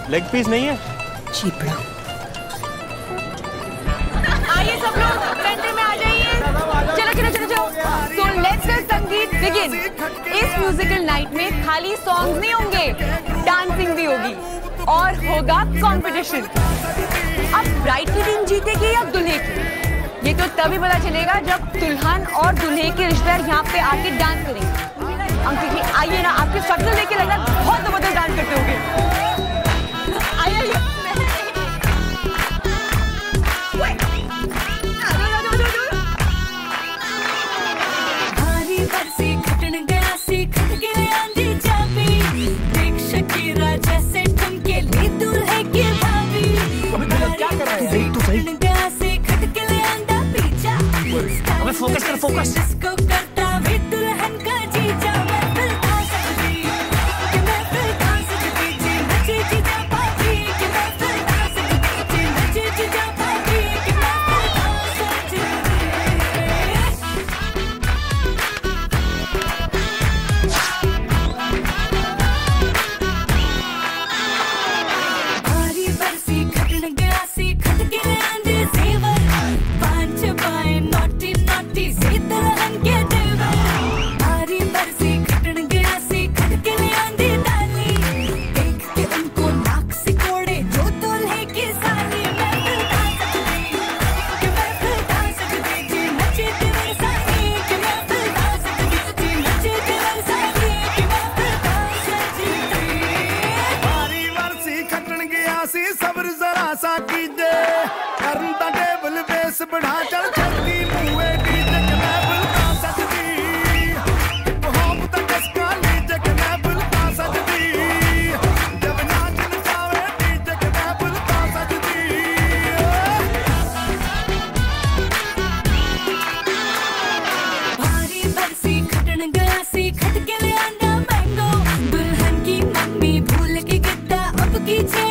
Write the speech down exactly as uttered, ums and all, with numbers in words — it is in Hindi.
लेग पीस नहीं है? चीपड़ा। आइए सब लोग सेंटर में आ जाइए। चलो चलो चलो चलो। So let's let संगीत begin। इस म्यूजिकल नाइट में खाली सॉन्ग्स नहीं होंगे, डांसिंग भी होगी और होगा कंपटीशन। अब ब्राइड की टीम जीतेगी या दुल्हे की, ये तो तभी पता चलेगा जब दुल्हन और दुल्हे के रिश्तेदार यहाँ पे आके डांस करेंगे। अंकित जी आइए ना, आपके शक्ल देख के लग रहा है बहुत जबरदस्त डांस करते होंगे। आइए आइए। भारी बरसी खटन गया सी खट के आंधी चाबी, देख शकीरा जैसे ठुमके ली दूल्हे की भाभी। क्या कर रहे हैं? तू सही गया सी खट के आंधा पीछा। अबे फोकस कर, फोकस। जिसको करता भी दुल्हन का जीजा। सब्र जरा सा कीजे, करन दा टेबल बेस बढ़ा चल छड़ी मुए डीजे के मैं बुलता सजदी, होम तक इसका लीजे के मैं बुलता सजदी, जब नाच नचावे डीजे के मैं बुलता सजदी। भारी बरसी खटन गया सी खट के ले आंदा मैंगो, दुल्हन की मम्मी भूल के गिद्दा अब की